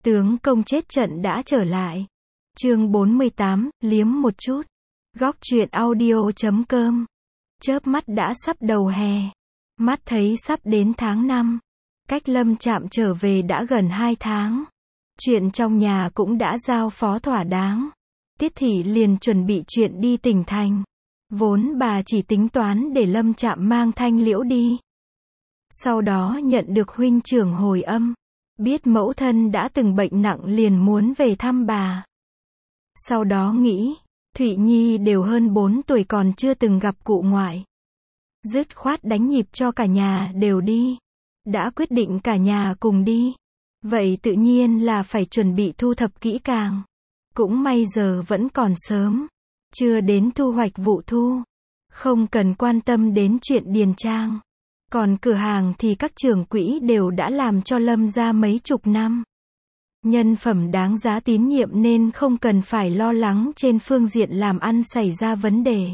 Tướng công chết trận đã trở lại. Chương 48, liếm một chút. Góc truyện audio.com. Chớp mắt đã sắp đầu hè. Mắt thấy sắp đến tháng 5. Cách Lâm Trạm trở về đã gần 2 tháng. Chuyện trong nhà cũng đã giao phó thỏa đáng. Tiết Thị liền chuẩn bị chuyện đi tỉnh thành. Vốn bà chỉ tính toán để Lâm Trạm mang Thanh Liễu đi. Sau đó nhận được huynh trưởng hồi âm. Biết mẫu thân đã từng bệnh nặng liền muốn về thăm bà. Sau đó nghĩ, Thụy Nhi đều hơn 4 tuổi còn chưa từng gặp cụ ngoại. Dứt khoát đánh nhịp cho cả nhà đều đi. Đã quyết định cả nhà cùng đi. Vậy tự nhiên là phải chuẩn bị thu thập kỹ càng. Cũng may giờ vẫn còn sớm. Chưa đến thu hoạch vụ thu. Không cần quan tâm đến chuyện điền trang. Còn cửa hàng thì các trưởng quỹ đều đã làm cho Lâm gia mấy chục năm. Nhân phẩm đáng giá tín nhiệm nên không cần phải lo lắng trên phương diện làm ăn xảy ra vấn đề.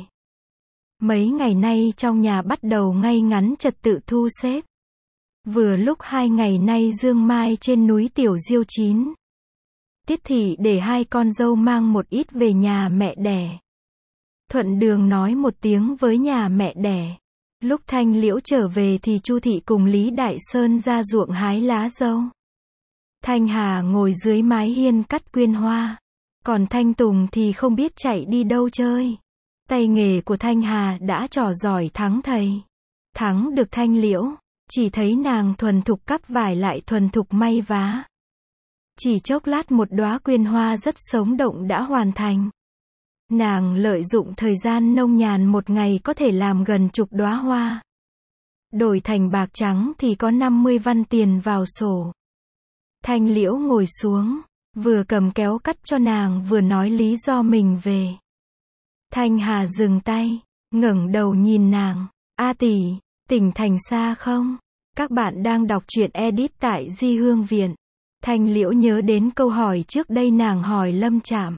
Mấy ngày nay trong nhà bắt đầu ngay ngắn trật tự thu xếp. Vừa lúc 2 ngày nay dương mai trên núi Tiểu Diêu chín. Tiết Thị để 2 con dâu mang một ít về nhà mẹ đẻ. Thuận đường nói một tiếng với nhà mẹ đẻ. Lúc Thanh Liễu trở về thì Chu Thị cùng Lý Đại Sơn ra ruộng hái lá dâu. Thanh Hà ngồi dưới mái hiên cắt quyên hoa. Còn Thanh Tùng thì không biết chạy đi đâu chơi. Tay nghề của Thanh Hà đã trò giỏi thắng thầy. Thắng được Thanh Liễu. Chỉ thấy nàng thuần thục cắp vải lại thuần thục may vá. Chỉ chốc lát một đóa quyên hoa rất sống động đã hoàn thành. Nàng lợi dụng thời gian nông nhàn một ngày có thể làm gần chục đóa hoa. Đổi thành bạc trắng thì có 50 văn tiền vào sổ. Thanh Liễu ngồi xuống, vừa cầm kéo cắt cho nàng vừa nói lý do mình về. Thanh Hà dừng tay, ngẩng đầu nhìn nàng. A tỷ, tỉnh thành xa không? Các bạn đang đọc truyện edit tại Di Hương Viện. Thanh Liễu nhớ đến câu hỏi trước đây nàng hỏi Lâm Trạm.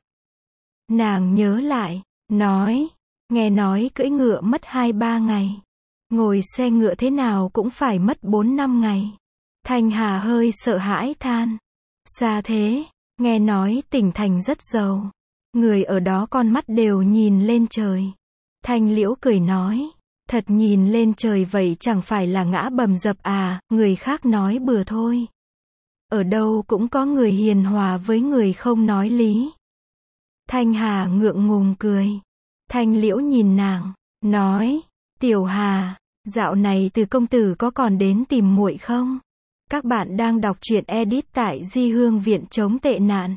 Nàng nhớ lại, nói, nghe nói cưỡi ngựa mất 2-3 ngày. Ngồi xe ngựa thế nào cũng phải mất 4-5 ngày. Thanh Hà hơi sợ hãi than. Xa thế, nghe nói tỉnh thành rất giàu. Người ở đó con mắt đều nhìn lên trời. Thanh Liễu cười nói, thật nhìn lên trời vậy chẳng phải là ngã bầm dập à, người khác nói bừa thôi. Ở đâu cũng có người hiền hòa với người không nói lý. Thanh Hà ngượng ngùng cười. Thanh Liễu nhìn nàng, nói, Tiểu Hà, dạo này Từ công tử có còn đến tìm muội không? Các bạn đang đọc truyện edit tại Di Hương Viện chống tệ nạn.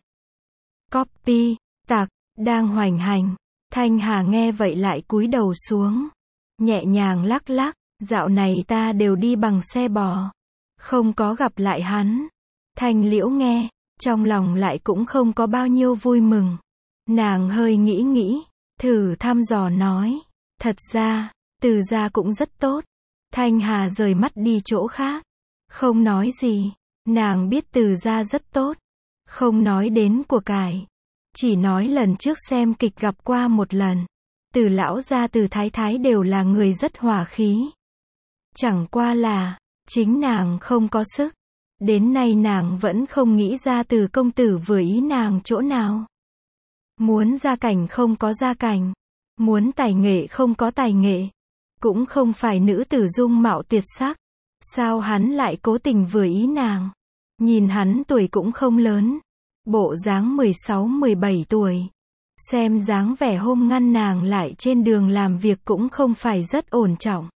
Copy, tặc, đang hoành hành. Thanh Hà nghe vậy lại cúi đầu xuống. Nhẹ nhàng lắc lắc, dạo này ta đều đi bằng xe bò. Không có gặp lại hắn. Thanh Liễu nghe, trong lòng lại cũng không có bao nhiêu vui mừng. Nàng hơi nghĩ, thử thăm dò nói. Thật ra, Từ gia cũng rất tốt. Thanh Hà rời mắt đi chỗ khác. Không nói gì. Nàng biết Từ gia rất tốt. Không nói đến của cải. Chỉ nói lần trước xem kịch gặp qua một lần. Từ lão gia Từ thái thái đều là người rất hòa khí. Chẳng qua là, chính nàng không có sức. Đến nay nàng vẫn không nghĩ ra Từ công tử vừa ý nàng chỗ nào. Muốn gia cảnh không có gia cảnh. Muốn tài nghệ không có tài nghệ. Cũng không phải nữ tử dung mạo tuyệt sắc. Sao hắn lại cố tình vừa ý nàng? Nhìn hắn tuổi cũng không lớn. Bộ dáng 16-17 tuổi. Xem dáng vẻ hôm ngăn nàng lại trên đường làm việc cũng không phải rất ổn trọng.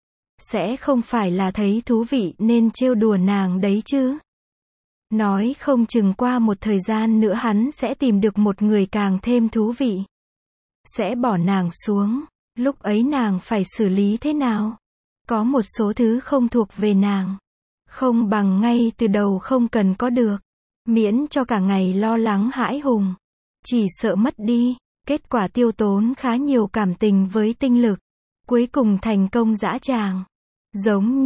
Sẽ không phải là thấy thú vị nên trêu đùa nàng đấy chứ? Nói không chừng qua một thời gian nữa hắn sẽ tìm được một người càng thêm thú vị. Sẽ bỏ nàng xuống. Lúc ấy nàng phải xử lý thế nào? Có một số thứ không thuộc về nàng. Không bằng ngay từ đầu không cần có được. Miễn cho cả ngày lo lắng hãi hùng. Chỉ sợ mất đi. Kết quả tiêu tốn khá nhiều cảm tình với tinh lực. Cuối cùng thành công dã tràng. Giống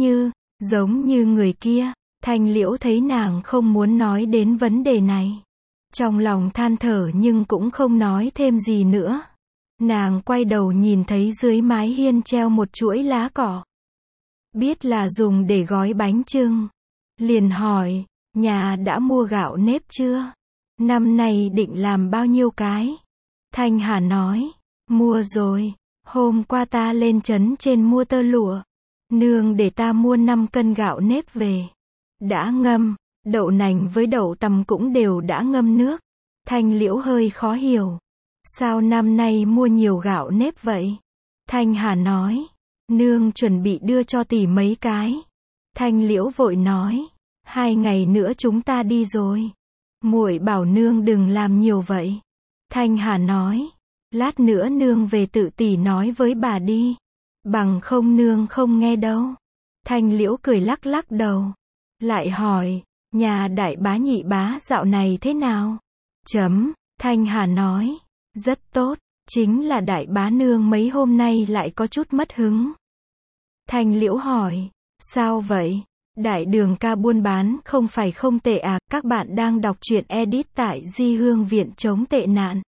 như người kia. Thanh Liễu thấy nàng không muốn nói đến vấn đề này. Trong lòng than thở nhưng cũng không nói thêm gì nữa. Nàng quay đầu nhìn thấy dưới mái hiên treo một chuỗi lá cỏ. Biết là dùng để gói bánh chưng. Liền hỏi, nhà đã mua gạo nếp chưa? Năm nay định làm bao nhiêu cái? Thanh Hà nói, mua rồi, hôm qua ta lên trấn trên mua tơ lụa. Nương để ta mua 5 cân gạo nếp về. Đã ngâm, đậu nành với đậu tằm cũng đều đã ngâm nước. Thanh Liễu hơi khó hiểu. Sao năm nay mua nhiều gạo nếp vậy? Thanh Hà nói, nương chuẩn bị đưa cho tỷ mấy cái. Thanh Liễu vội nói, 2 ngày nữa chúng ta đi rồi. Muội bảo nương đừng làm nhiều vậy. Thanh Hà nói, lát nữa nương về tự tỷ nói với bà đi. Bằng không nương không nghe đâu. Thanh Liễu cười lắc lắc đầu. Lại hỏi, nhà đại bá nhị bá dạo này thế nào? Thanh Hà nói, rất tốt, chính là đại bá nương mấy hôm nay lại có chút mất hứng. Thanh Liễu hỏi, sao vậy? Đại đường ca buôn bán không phải không tệ à? Các bạn đang đọc truyện edit tại Di Hương Viện chống tệ nạn.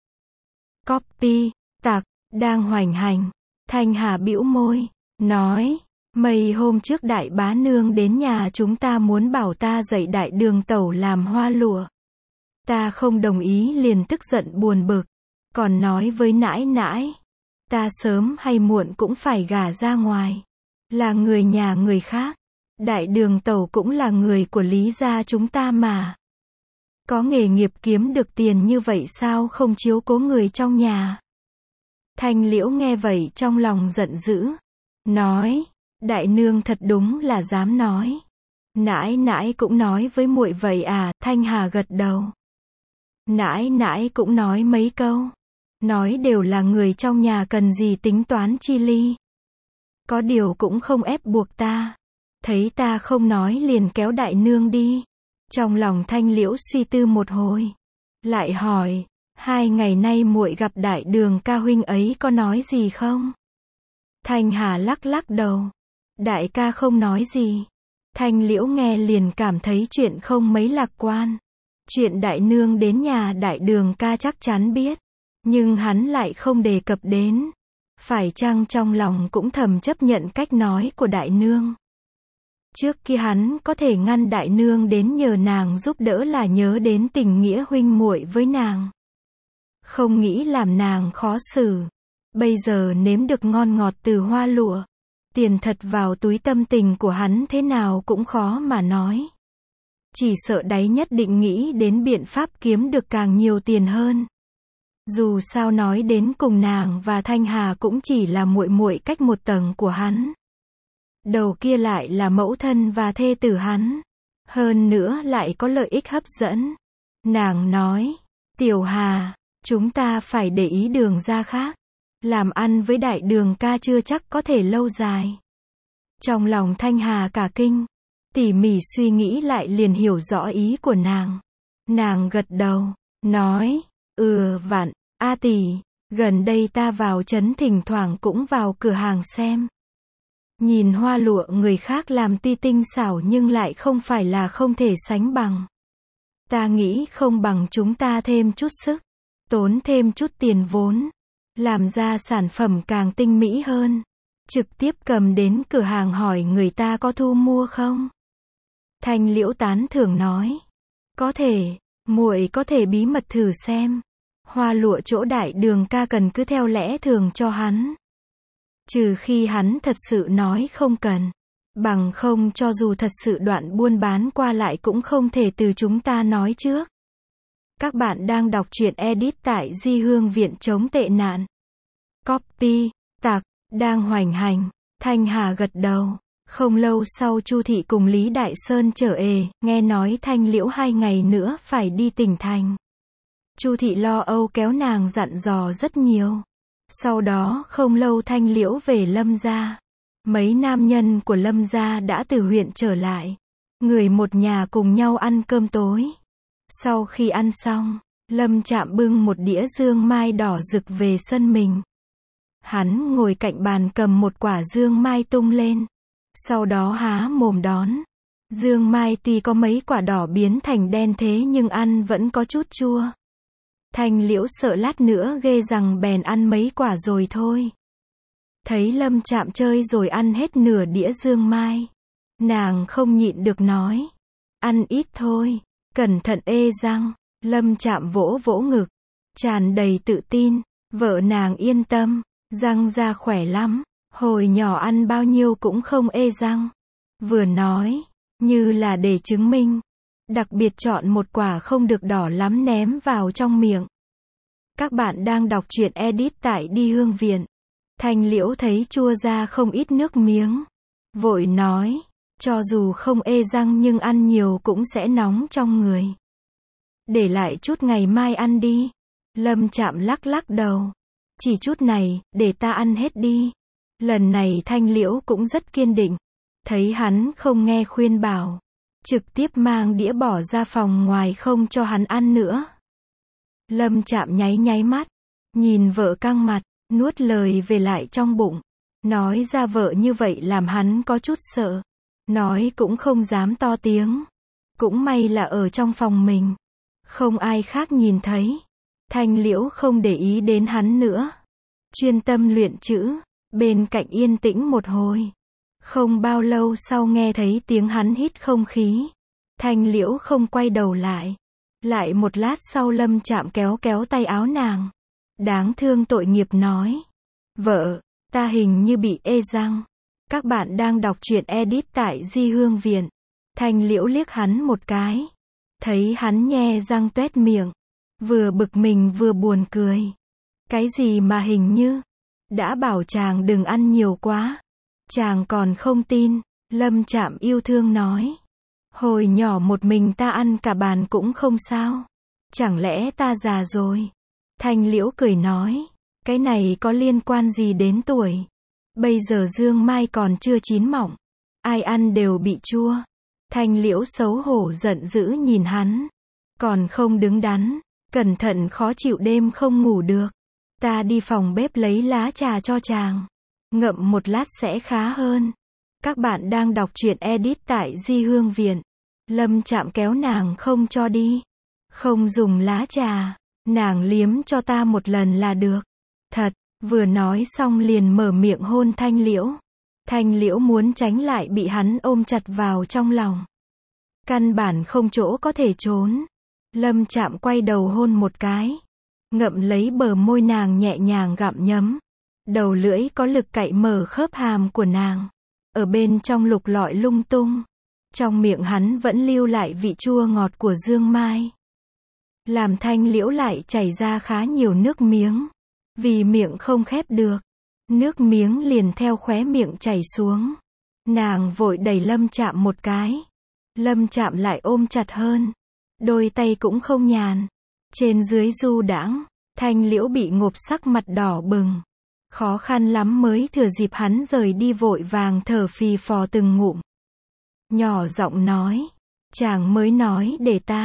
Copy, tặc, đang hoành hành. Thanh Hà bĩu môi, nói, mấy hôm trước đại bá nương đến nhà chúng ta muốn bảo ta dạy đại đường tẩu làm hoa lụa. Ta không đồng ý liền tức giận buồn bực, còn nói với nãi nãi, ta sớm hay muộn cũng phải gả ra ngoài, là người nhà người khác. Đại đường tẩu cũng là người của Lý gia chúng ta mà. Có nghề nghiệp kiếm được tiền như vậy sao không chiếu cố người trong nhà? Thanh Liễu nghe vậy trong lòng giận dữ, nói, đại nương thật đúng là dám nói. Nãi nãi cũng nói với muội vậy à? Thanh Hà gật đầu. Nãi nãi cũng nói mấy câu. Nói đều là người trong nhà cần gì tính toán chi ly. Có điều cũng không ép buộc ta. Thấy ta không nói liền kéo đại nương đi. Trong lòng Thanh Liễu suy tư một hồi. Lại hỏi, 2 ngày nay muội gặp đại đường ca huynh ấy có nói gì không? Thanh Hà lắc lắc đầu. Đại ca không nói gì. Thanh Liễu nghe liền cảm thấy chuyện không mấy lạc quan. Chuyện đại nương đến nhà đại đường ca chắc chắn biết. Nhưng hắn lại không đề cập đến. Phải chăng trong lòng cũng thầm chấp nhận cách nói của đại nương? Trước kia hắn có thể ngăn đại nương đến nhờ nàng giúp đỡ là nhớ đến tình nghĩa huynh muội với nàng. Không nghĩ làm nàng khó xử. Bây giờ nếm được ngon ngọt từ hoa lụa. Tiền thật vào túi tâm tình của hắn thế nào cũng khó mà nói. Chỉ sợ đáy nhất định nghĩ đến biện pháp kiếm được càng nhiều tiền hơn. Dù sao nói đến cùng nàng và Thanh Hà cũng chỉ là muội muội cách một tầng của hắn. Đầu kia lại là mẫu thân và thê tử hắn. Hơn nữa lại có lợi ích hấp dẫn. Nàng nói, Tiểu Hà, chúng ta phải để ý đường ra khác. Làm ăn với đại đường ca chưa chắc có thể lâu dài. Trong lòng Thanh Hà cả kinh. Tỉ mỉ suy nghĩ lại liền hiểu rõ ý của nàng. Nàng gật đầu, nói, vặn, a tỷ, gần đây ta vào trấn thỉnh thoảng cũng vào cửa hàng xem. Nhìn hoa lụa người khác làm tuy tinh xảo nhưng lại không phải là không thể sánh bằng. Ta nghĩ không bằng chúng ta thêm chút sức, tốn thêm chút tiền vốn, làm ra sản phẩm càng tinh mỹ hơn. Trực tiếp cầm đến cửa hàng hỏi người ta có thu mua không? Thanh Liễu tán thưởng nói, có thể, muội có thể bí mật thử xem. Hoa lụa chỗ đại đường ca cần cứ theo lẽ thường cho hắn. Trừ khi hắn thật sự nói không cần. Bằng không cho dù thật sự đoạn buôn bán qua lại cũng không thể từ chúng ta nói trước. Các bạn đang đọc truyện edit tại Di Hương Viện chống tệ nạn. Copy, tặc, đang hoành hành. Thanh Hà gật đầu. Không lâu sau Chu thị cùng Lý Đại Sơn trở về, nghe nói Thanh Liễu 2 ngày nữa phải đi tỉnh thành. Chu thị lo âu kéo nàng dặn dò rất nhiều. Sau đó không lâu Thanh Liễu về Lâm gia. Mấy nam nhân của Lâm gia đã từ huyện trở lại. Người một nhà cùng nhau ăn cơm tối. Sau khi ăn xong, Lâm Trạm bưng một đĩa dương mai đỏ rực về sân mình. Hắn ngồi cạnh bàn cầm một quả dương mai tung lên. Sau đó há mồm đón. Dương mai tuy có mấy quả đỏ biến thành đen thế nhưng ăn vẫn có chút chua. Thanh Liễu sợ lát nữa ghê rằng bèn ăn mấy quả rồi thôi. Thấy Lâm Trạm chơi rồi ăn hết nửa đĩa dương mai. Nàng không nhịn được nói. Ăn ít thôi. Cẩn thận ê răng. Lâm Trạm vỗ vỗ ngực. Tràn đầy tự tin. Vợ nàng yên tâm. Răng ra khỏe lắm. Hồi nhỏ ăn bao nhiêu cũng không ê răng. Vừa nói, như là để chứng minh. Đặc biệt chọn một quả không được đỏ lắm ném vào trong miệng. Các bạn đang đọc truyện edit tại Đi Hương Viện. Thanh Liễu thấy chua ra không ít nước miếng. Vội nói, cho dù không ê răng nhưng ăn nhiều cũng sẽ nóng trong người. Để lại chút ngày mai ăn đi. Lâm Trạm lắc lắc đầu. Chỉ chút này, để ta ăn hết đi. Lần này Thanh Liễu cũng rất kiên định. Thấy hắn không nghe khuyên bảo. Trực tiếp mang đĩa bỏ ra phòng ngoài không cho hắn ăn nữa. Lâm Trạm nháy nháy mắt. Nhìn vợ căng mặt, nuốt lời về lại trong bụng. Nói ra vợ như vậy làm hắn có chút sợ. Nói cũng không dám to tiếng. Cũng may là ở trong phòng mình. Không ai khác nhìn thấy. Thanh Liễu không để ý đến hắn nữa. Chuyên tâm luyện chữ. Bên cạnh yên tĩnh một hồi. Không bao lâu sau nghe thấy tiếng hắn hít không khí. Thanh Liễu không quay đầu lại. Lại một lát sau Lâm Trạm kéo kéo tay áo nàng. Đáng thương tội nghiệp nói. Vợ, ta hình như bị ê răng. Các bạn đang đọc truyện edit tại Di Hương Viện. Thanh Liễu liếc hắn một cái. Thấy hắn nhe răng tuét miệng. Vừa bực mình vừa buồn cười. Cái gì mà hình như. Đã bảo chàng đừng ăn nhiều quá. Chàng còn không tin. Lâm Trạm yêu thương nói. Hồi nhỏ một mình ta ăn cả bàn cũng không sao. Chẳng lẽ ta già rồi? Thanh Liễu cười nói. Cái này có liên quan gì đến tuổi? Bây giờ dương mai còn chưa chín mọng. Ai ăn đều bị chua. Thanh Liễu xấu hổ giận dữ nhìn hắn. Còn không đứng đắn. Cẩn thận khó chịu đêm không ngủ được. Ta đi phòng bếp lấy lá trà cho chàng. Ngậm một lát sẽ khá hơn. Các bạn đang đọc truyện edit tại Di Hương Viện. Lâm Trạm kéo nàng không cho đi. Không dùng lá trà. Nàng liếm cho ta một lần là được. Thật, vừa nói xong liền mở miệng hôn Thanh Liễu. Thanh Liễu muốn tránh lại bị hắn ôm chặt vào trong lòng. Căn bản không chỗ có thể trốn. Lâm Trạm quay đầu hôn một cái. Ngậm lấy bờ môi nàng nhẹ nhàng gặm nhấm. Đầu lưỡi có lực cạy mở khớp hàm của nàng. Ở bên trong lục lọi lung tung. Trong miệng hắn vẫn lưu lại vị chua ngọt của dương mai. Làm Thanh Liễu lại chảy ra khá nhiều nước miếng. Vì miệng không khép được. Nước miếng liền theo khóe miệng chảy xuống. Nàng vội đẩy Lâm Trạm một cái. Lâm Trạm lại ôm chặt hơn. Đôi tay cũng không nhàn. Trên dưới du đãng. Thanh Liễu bị ngộp sắc mặt đỏ bừng. Khó khăn lắm mới thừa dịp hắn rời đi vội vàng thở phì phò từng ngụm. Nhỏ giọng nói. Chàng mới nói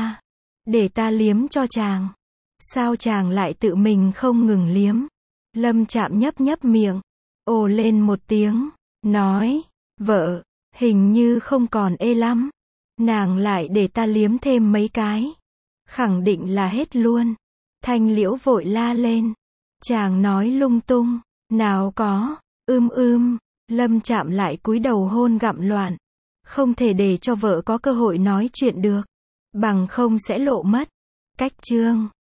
để ta liếm cho chàng. Sao chàng lại tự mình không ngừng liếm? Lâm Trạm nhấp nhấp miệng. Ồ lên một tiếng. Nói. Vợ, hình như không còn ê lắm. Nàng lại để ta liếm thêm mấy cái. Khẳng định là hết luôn. Thanh Liễu vội la lên. Chàng nói lung tung. Nào có. Lâm Trạm lại cúi đầu hôn gặm loạn. Không thể để cho vợ có cơ hội nói chuyện được. Bằng không sẽ lộ mất. Cách chương